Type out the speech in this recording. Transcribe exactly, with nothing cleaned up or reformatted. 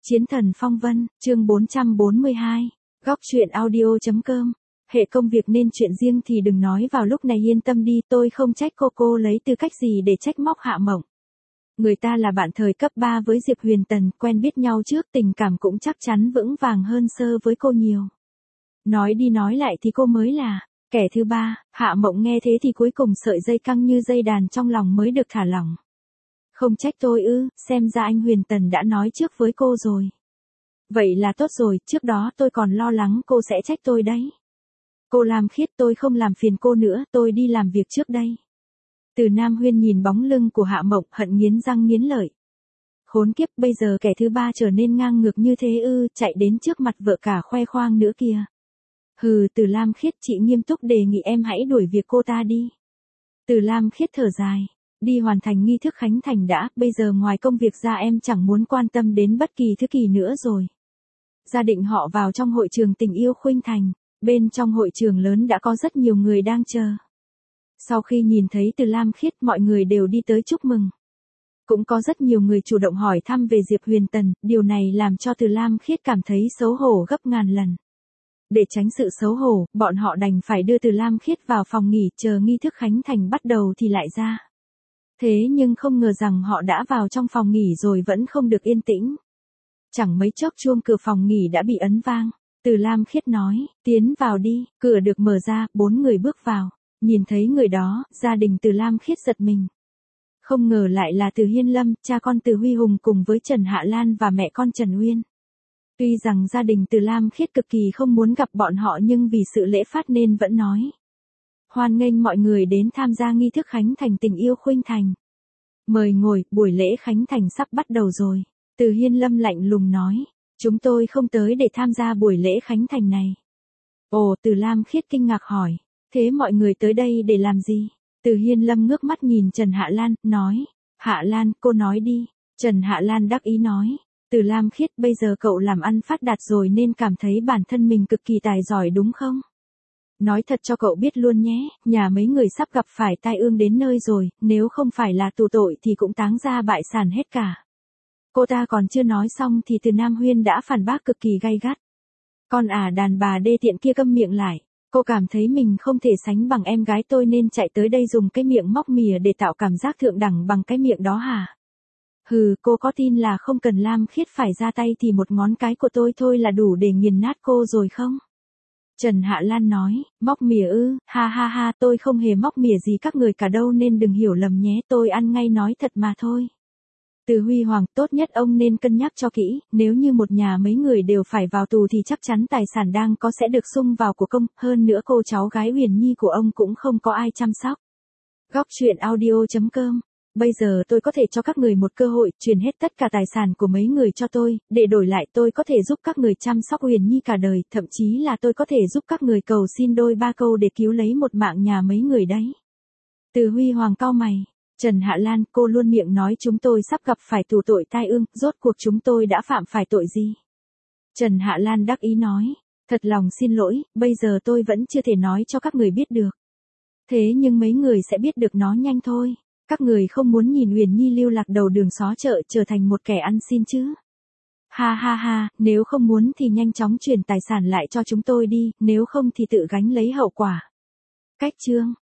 Chiến thần phong vân, chương bốn trăm bốn mươi hai, góc truyện audio.com. Hệ công việc nên chuyện riêng thì đừng nói vào lúc này, yên tâm đi, tôi không trách cô cô lấy tư cách gì để trách móc Hạ Mộng. Người ta là bạn thời cấp ba với Diệp Huyền Tần, quen biết nhau trước, tình cảm cũng chắc chắn vững vàng hơn Sơ với cô nhiều. Nói đi nói lại thì cô mới là kẻ thứ ba. Hạ Mộng nghe thế thì cuối cùng sợi dây căng như dây đàn trong lòng mới được thả lỏng. Không trách tôi ư, xem ra anh Huyền Tần đã nói trước với cô rồi. Vậy là tốt rồi, trước đó tôi còn lo lắng cô sẽ trách tôi đấy. Cô Lam Khiết, tôi không làm phiền cô nữa, tôi đi làm việc trước đây. Từ Nam Huyên nhìn bóng lưng của Hạ Mộng, hận nghiến răng nghiến lợi. Khốn kiếp, bây giờ kẻ thứ ba trở nên ngang ngược như thế ư, chạy đến trước mặt vợ cả khoe khoang nữa kìa. Hừ, Từ Lam Khiết, chị nghiêm túc đề nghị em hãy đuổi việc cô ta đi. Từ Lam Khiết thở dài. Đi hoàn thành nghi thức khánh thành đã, bây giờ ngoài công việc ra em chẳng muốn quan tâm đến bất kỳ thứ gì nữa rồi. Gia định họ vào trong hội trường tình yêu Khuynh Thành, bên trong hội trường lớn đã có rất nhiều người đang chờ. Sau khi nhìn thấy Từ Lam Khiết, mọi người đều đi tới chúc mừng. Cũng có rất nhiều người chủ động hỏi thăm về Diệp Huyền Tần, điều này làm cho Từ Lam Khiết cảm thấy xấu hổ gấp ngàn lần. Để tránh sự xấu hổ, bọn họ đành phải đưa Từ Lam Khiết vào phòng nghỉ chờ nghi thức khánh thành bắt đầu thì lại ra. Thế nhưng không ngờ rằng họ đã vào trong phòng nghỉ rồi vẫn không được yên tĩnh. Chẳng mấy chốc chuông cửa phòng nghỉ đã bị ấn vang. Từ Lam Khiết nói, tiến vào đi, cửa được mở ra, bốn người bước vào. Nhìn thấy người đó, gia đình Từ Lam Khiết giật mình. Không ngờ lại là Từ Hiên Lâm, cha con Từ Huy Hùng cùng với Trần Hạ Lan và mẹ con Trần Uyên. Tuy rằng gia đình Từ Lam Khiết cực kỳ không muốn gặp bọn họ nhưng vì sự lễ phép nên vẫn nói. Hoan nghênh mọi người đến tham gia nghi thức khánh thành tình yêu Khuynh Thành. Mời ngồi, buổi lễ khánh thành sắp bắt đầu rồi. Từ Hiên Lâm lạnh lùng nói. Chúng tôi không tới để tham gia buổi lễ khánh thành này. Ồ, Từ Lam Khiết kinh ngạc hỏi. Thế mọi người tới đây để làm gì? Từ Hiên Lâm ngước mắt nhìn Trần Hạ Lan, nói. Hạ Lan, cô nói đi. Trần Hạ Lan đắc ý nói. Từ Lam Khiết, bây giờ cậu làm ăn phát đạt rồi nên cảm thấy bản thân mình cực kỳ tài giỏi đúng không? Nói thật cho cậu biết luôn nhé, nhà mấy người sắp gặp phải tai ương đến nơi rồi, nếu không phải là tù tội thì cũng táng ra bại sản hết cả. Cô ta còn chưa nói xong thì Từ Nam Huyên đã phản bác cực kỳ gay gắt. Con à, đàn bà đê tiện kia câm miệng lại, cô cảm thấy mình không thể sánh bằng em gái tôi nên chạy tới đây dùng cái miệng móc mìa để tạo cảm giác thượng đẳng bằng cái miệng đó hả? Hừ, cô có tin là không cần Lam Khiết phải ra tay thì một ngón cái của tôi thôi là đủ để nghiền nát cô rồi không? Trần Hạ Lan nói, móc mìa ư, ha ha ha, tôi không hề móc mìa gì các người cả đâu nên đừng hiểu lầm nhé, tôi ăn ngay nói thật mà thôi. Từ Huy Hoàng, tốt nhất ông nên cân nhắc cho kỹ, nếu như một nhà mấy người đều phải vào tù thì chắc chắn tài sản đang có sẽ được sung vào của công, hơn nữa cô cháu gái Huyền Nhi của ông cũng không có ai chăm sóc. Góc truyện audio.com. Bây giờ tôi có thể cho các người một cơ hội, truyền hết tất cả tài sản của mấy người cho tôi, để đổi lại tôi có thể giúp các người chăm sóc Huyền Nhi cả đời, thậm chí là tôi có thể giúp các người cầu xin đôi ba câu để cứu lấy một mạng nhà mấy người đấy. Từ Huy Hoàng cau mày. Trần Hạ Lan, cô luôn miệng nói chúng tôi sắp gặp phải tù tội tai ương, rốt cuộc chúng tôi đã phạm phải tội gì? Trần Hạ Lan đắc ý nói, thật lòng xin lỗi, bây giờ tôi vẫn chưa thể nói cho các người biết được. Thế nhưng mấy người sẽ biết được nó nhanh thôi. Các người không muốn nhìn Huyền Nhi lưu lạc đầu đường xó chợ trở thành một kẻ ăn xin chứ? Ha ha ha, nếu không muốn thì nhanh chóng chuyển tài sản lại cho chúng tôi đi, nếu không thì tự gánh lấy hậu quả. Cách chương.